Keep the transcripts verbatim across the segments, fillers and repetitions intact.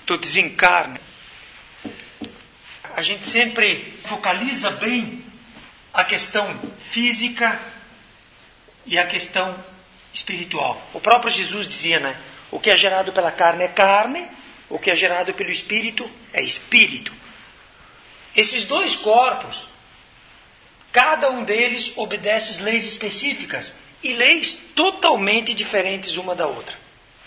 do desencarne, a gente sempre focaliza bem a questão física e a questão espiritual. O próprio Jesus dizia, né? O que é gerado pela carne é carne, o que é gerado pelo espírito é espírito. Esses dois corpos, cada um deles obedece leis específicas e leis totalmente diferentes uma da outra.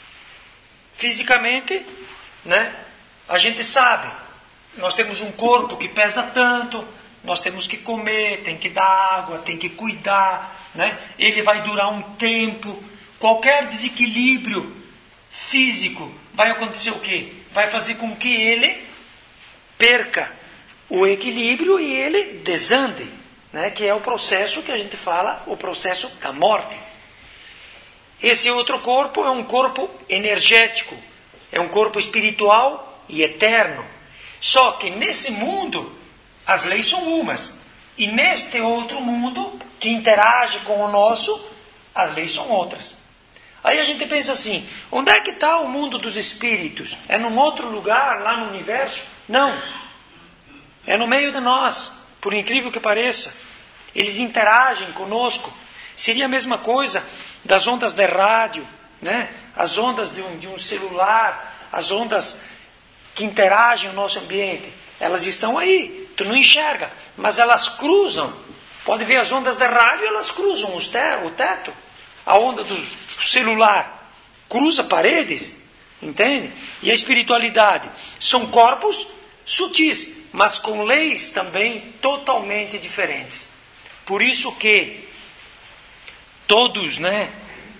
Fisicamente, né, a gente sabe, nós temos um corpo que pesa tanto, nós temos que comer, tem que dar água, tem que cuidar, né? Ele vai durar um tempo. Qualquer desequilíbrio físico vai acontecer o quê? Vai fazer com que ele perca o equilíbrio e ele desande, né? Que é o processo que a gente fala, o processo da morte. Esse outro corpo é um corpo energético, é um corpo espiritual e eterno. Só que nesse mundo as leis são umas, e neste outro mundo que interage com o nosso, as leis são outras. Aí a gente pensa assim, onde é que está o mundo dos espíritos? É num outro lugar, lá no universo? Não. É no meio de nós, por incrível que pareça. Eles interagem conosco. Seria a mesma coisa das ondas de rádio, né? As ondas de um, de um celular, as ondas que interagem no nosso ambiente. Elas estão aí, tu não enxerga, mas elas cruzam. Pode ver as ondas de rádio, elas cruzam os te, o teto. A onda do celular cruza paredes, entende? E a espiritualidade são corpos sutis, mas com leis também totalmente diferentes. Por isso que todos, né,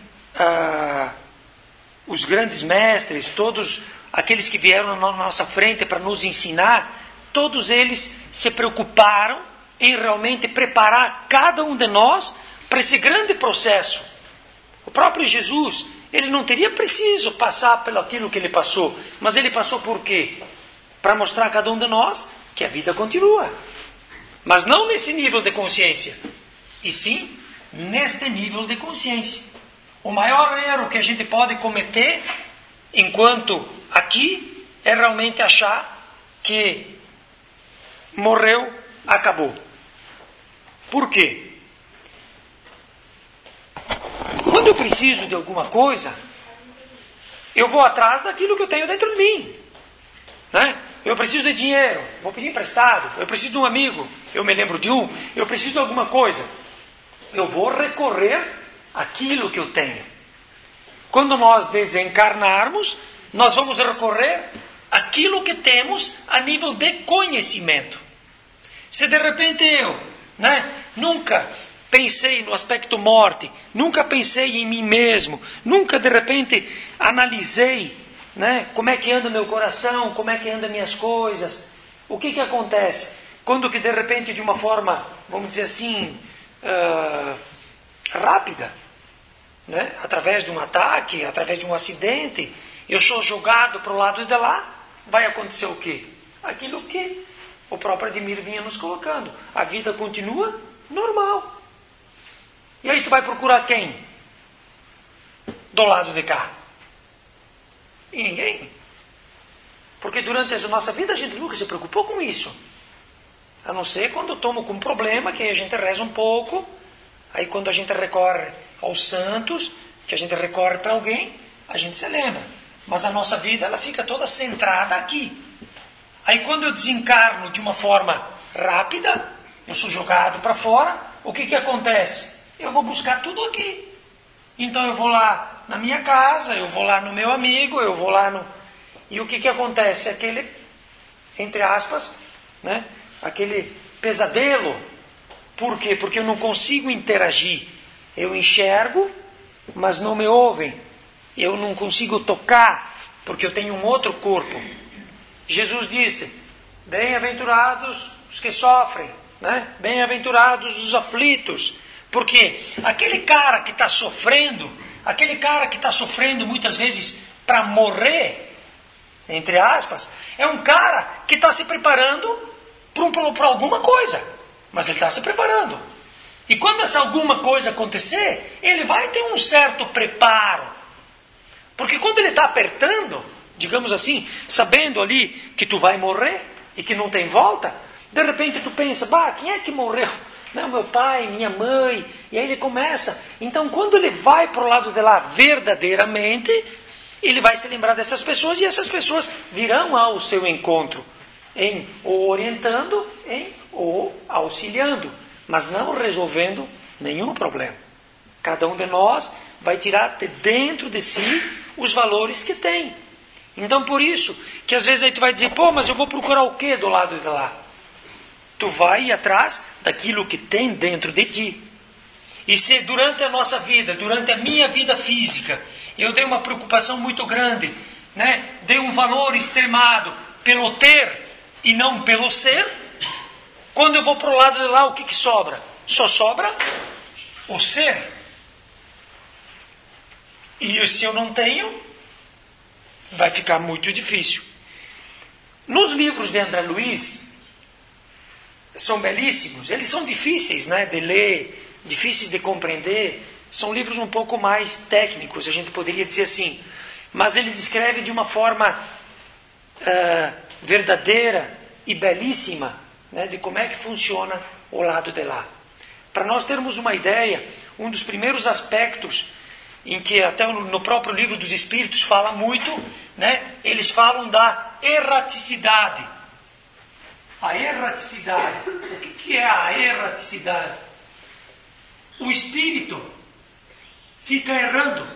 ah, os grandes mestres, todos aqueles que vieram na nossa frente para nos ensinar, todos eles se preocuparam em realmente preparar cada um de nós para esse grande processo. O próprio Jesus, ele não teria preciso passar pelo aquilo que ele passou, mas ele passou por quê? Para mostrar a cada um de nós que a vida continua. Mas não nesse nível de consciência, e sim neste nível de consciência. O maior erro que a gente pode cometer enquanto aqui é realmente achar que morreu, acabou. Por quê? Quando eu preciso de alguma coisa, eu vou atrás daquilo que eu tenho dentro de mim, né? Eu preciso de dinheiro, vou pedir emprestado. Eu preciso de um amigo, eu me lembro de um. Eu preciso de alguma coisa, eu vou recorrer àquilo que eu tenho. Quando nós desencarnarmos, nós vamos recorrer àquilo que temos a nível de conhecimento. Se de repente eu, né, nunca pensei no aspecto morte, nunca pensei em mim mesmo, nunca de repente analisei, né, como é que anda o meu coração, como é que andam minhas coisas, o que que acontece? Quando que de repente de uma forma, vamos dizer assim, uh, rápida, né, através de um ataque, através de um acidente, eu sou jogado para o lado de lá, vai acontecer o quê? Aquilo que o próprio Ademir vinha nos colocando. A vida continua normal. E aí tu vai procurar quem? Do lado de cá? E ninguém. Porque durante a nossa vida a gente nunca se preocupou com isso. A não ser quando eu tomo com um problema, que aí a gente reza um pouco. Aí quando a gente recorre aos santos, que a gente recorre para alguém, a gente se lembra. Mas a nossa vida ela fica toda centrada aqui. Aí quando eu desencarno de uma forma rápida, eu sou jogado para fora, o que que acontece? Eu vou buscar tudo aqui. Então eu vou lá na minha casa, eu vou lá no meu amigo, eu vou lá no... E o que que acontece? Aquele, entre aspas, né? Aquele pesadelo. Por quê? Porque eu não consigo interagir. Eu enxergo, mas não me ouvem. Eu não consigo tocar, porque eu tenho um outro corpo. Jesus disse, bem-aventurados os que sofrem, né? Bem-aventurados os aflitos. Porque aquele cara que está sofrendo, aquele cara que está sofrendo muitas vezes para morrer, entre aspas, é um cara que está se preparando para alguma coisa. Mas ele está se preparando. E quando essa alguma coisa acontecer, ele vai ter um certo preparo. Porque quando ele está apertando, digamos assim, sabendo ali que tu vai morrer e que não tem volta, de repente tu pensa, bah, quem é que morreu? Não, meu pai, minha mãe. E aí ele começa. Então, quando ele vai para o lado de lá verdadeiramente, ele vai se lembrar dessas pessoas e essas pessoas virão ao seu encontro, em o orientando, em o auxiliando, mas não resolvendo nenhum problema. Cada um de nós vai tirar de dentro de si os valores que tem. Então, por isso, que às vezes aí tu vai dizer, pô, mas eu vou procurar o quê do lado de lá? Tu vai ir atrás daquilo que tem dentro de ti. E se durante a nossa vida, durante a minha vida física, eu dei uma preocupação muito grande, né? Dei um valor extremado pelo ter e não pelo ser, quando eu vou para o lado de lá, o que, que sobra? Só sobra o ser. E se eu não tenho, vai ficar muito difícil. Nos livros de André Luiz, são belíssimos, eles são difíceis, né, de ler, difíceis de compreender, são livros um pouco mais técnicos, a gente poderia dizer assim, mas ele descreve de uma forma uh, verdadeira e belíssima, né, de como é que funciona o lado de lá. Para nós termos uma ideia, um dos primeiros aspectos em que até no próprio livro dos Espíritos fala muito, né, eles falam da erraticidade. A erraticidade. O que é a erraticidade? O espírito fica errando.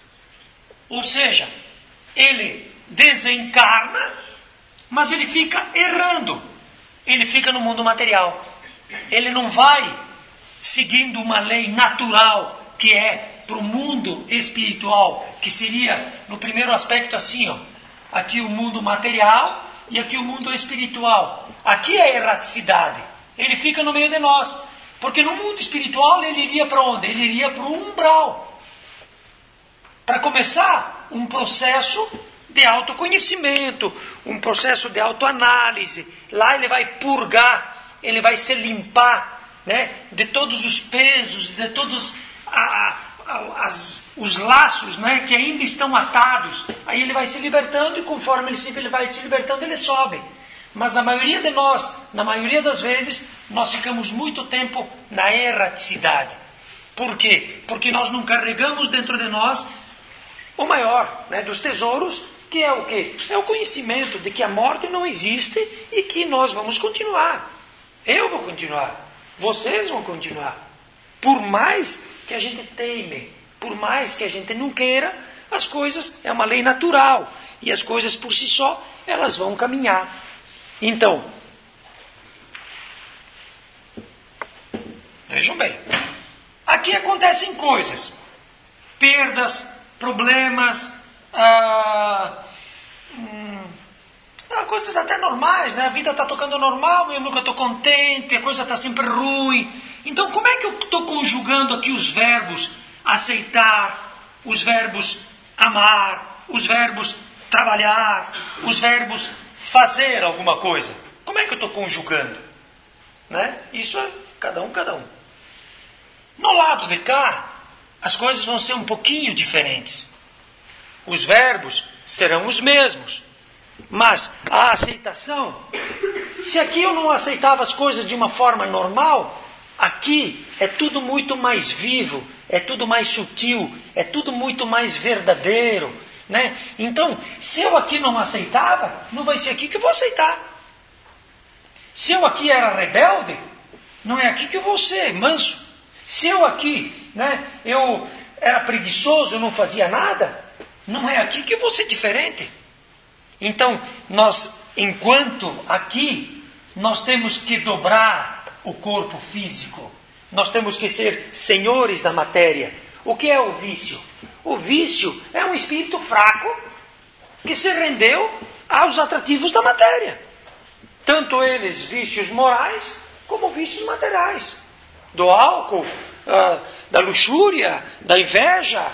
Ou seja, ele desencarna, mas ele fica errando. Ele fica no mundo material. Ele não vai seguindo uma lei natural que é para o mundo espiritual, que seria, no primeiro aspecto, assim, ó, aqui o mundo material e aqui o mundo espiritual. Aqui é a erraticidade. Ele fica no meio de nós. Porque no mundo espiritual ele iria para onde? Ele iria para o umbral. Para começar um processo de autoconhecimento, um processo de autoanálise. Lá ele vai purgar, ele vai se limpar, né, de todos os pesos, de todos a, a, as, os laços, né, que ainda estão atados. Aí ele vai se libertando e conforme ele, se, ele vai se libertando, ele sobe. Mas a maioria de nós, na maioria das vezes, nós ficamos muito tempo na erraticidade. Por quê? Porque nós não carregamos dentro de nós o maior, né, dos tesouros, que é o quê? É o conhecimento de que a morte não existe e que nós vamos continuar. Eu vou continuar. Vocês vão continuar. Por mais que a gente teime, por mais que a gente não queira, as coisas, é uma lei natural. E as coisas por si só, elas vão caminhar. Então, vejam bem, aqui acontecem coisas, perdas, problemas, ah, hum, coisas até normais, né? A vida está tocando normal, eu nunca estou contente, a coisa está sempre ruim. Então, como é que eu estou conjugando aqui os verbos aceitar, os verbos amar, os verbos trabalhar, os verbos fazer alguma coisa? Como é que eu estou conjugando? Né? Isso é cada um, cada um. No lado de cá, as coisas vão ser um pouquinho diferentes. Os verbos serão os mesmos. Mas a aceitação, se aqui eu não aceitava as coisas de uma forma normal, aqui é tudo muito mais vivo, é tudo mais sutil, é tudo muito mais verdadeiro. Né? Então, se eu aqui não aceitava, não vai ser aqui que eu vou aceitar. Se eu aqui era rebelde, não é aqui que eu vou ser manso. Se eu aqui, né, eu era preguiçoso, não fazia nada, não é aqui que eu vou ser diferente. Então, nós, enquanto aqui, nós temos que dobrar o corpo físico. Nós temos que ser senhores da matéria. O que é o vício? O vício é um espírito fraco que se rendeu aos atrativos da matéria. Tanto eles vícios morais como vícios materiais. Do álcool, uh, da luxúria, da inveja.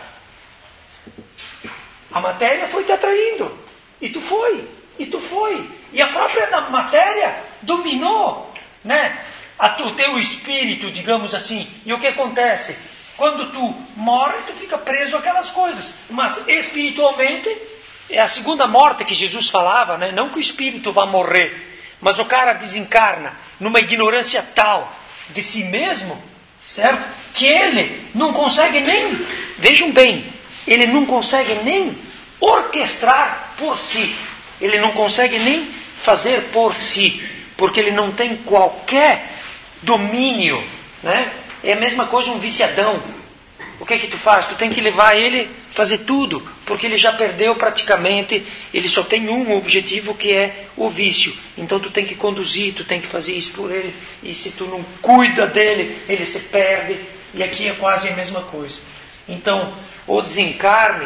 A matéria foi te atraindo. E tu foi. E tu foi. E a própria matéria dominou, né, a, o teu espírito, digamos assim. E o que acontece? Quando tu morre, tu fica preso àquelas coisas. Mas espiritualmente, é a segunda morte que Jesus falava, né? Não que o espírito vá morrer, mas o cara desencarna numa ignorância tal de si mesmo, certo? Que ele não consegue nem, vejam bem, ele não consegue nem orquestrar por si, ele não consegue nem fazer por si, porque ele não tem qualquer domínio, né? É a mesma coisa um viciadão. O que é que tu faz? Tu tem que levar ele a fazer tudo, porque ele já perdeu praticamente, ele só tem um objetivo, que é o vício. Então tu tem que conduzir, tu tem que fazer isso por ele, e se tu não cuida dele, ele se perde, e aqui é quase a mesma coisa. Então, o desencarne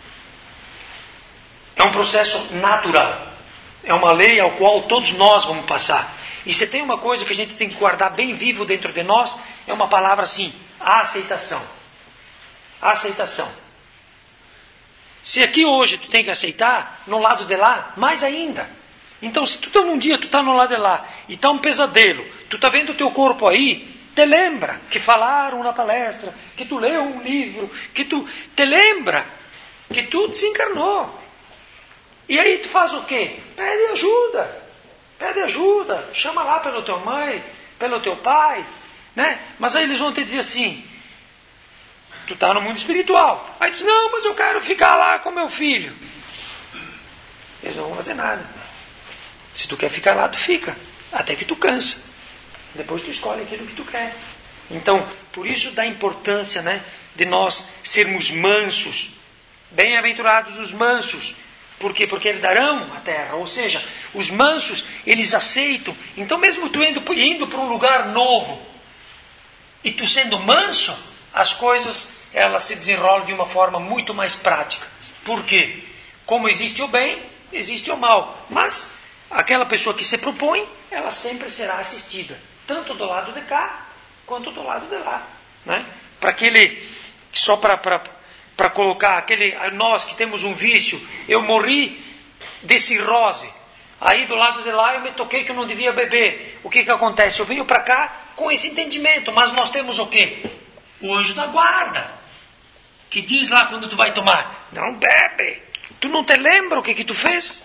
é um processo natural, é uma lei ao qual todos nós vamos passar. E se tem uma coisa que a gente tem que guardar bem vivo dentro de nós, é uma palavra assim: a aceitação. A aceitação. Se aqui hoje tu tem que aceitar, no lado de lá, mais ainda. Então, se tu tá num dia, tu está no lado de lá, e está um pesadelo, tu está vendo o teu corpo aí, te lembra que falaram na palestra, que tu leu um livro, que tu te lembra que tu desencarnou. E aí tu faz o quê? Pede ajuda. Pede ajuda. Chama lá pelo teu mãe, pelo teu pai, né? Mas aí eles vão te dizer assim: tu está no mundo espiritual. Aí tu diz: não, mas eu quero ficar lá com meu filho. Eles não vão fazer nada. Se tu quer ficar lá, tu fica. Até que tu cansa. Depois tu escolhe aquilo que tu quer. Então, por isso da importância, né, de nós sermos mansos. Bem-aventurados os mansos. Por quê? Porque herdarão a terra. Ou seja, os mansos, eles aceitam. Então, mesmo tu indo, indo para um lugar novo, e tu sendo manso, as coisas, elas se desenrolam de uma forma muito mais prática. Por quê? Como existe o bem, existe o mal. Mas aquela pessoa que se propõe, ela sempre será assistida. Tanto do lado de cá, quanto do lado de lá. Né? Para aquele, só para... para colocar aquele, nós que temos um vício, eu morri de cirrose, aí do lado de lá eu me toquei que eu não devia beber. O que que acontece? Eu venho para cá com esse entendimento, mas nós temos o quê? O anjo da guarda, que diz lá quando tu vai tomar: não bebe, tu não te lembra o que que tu fez?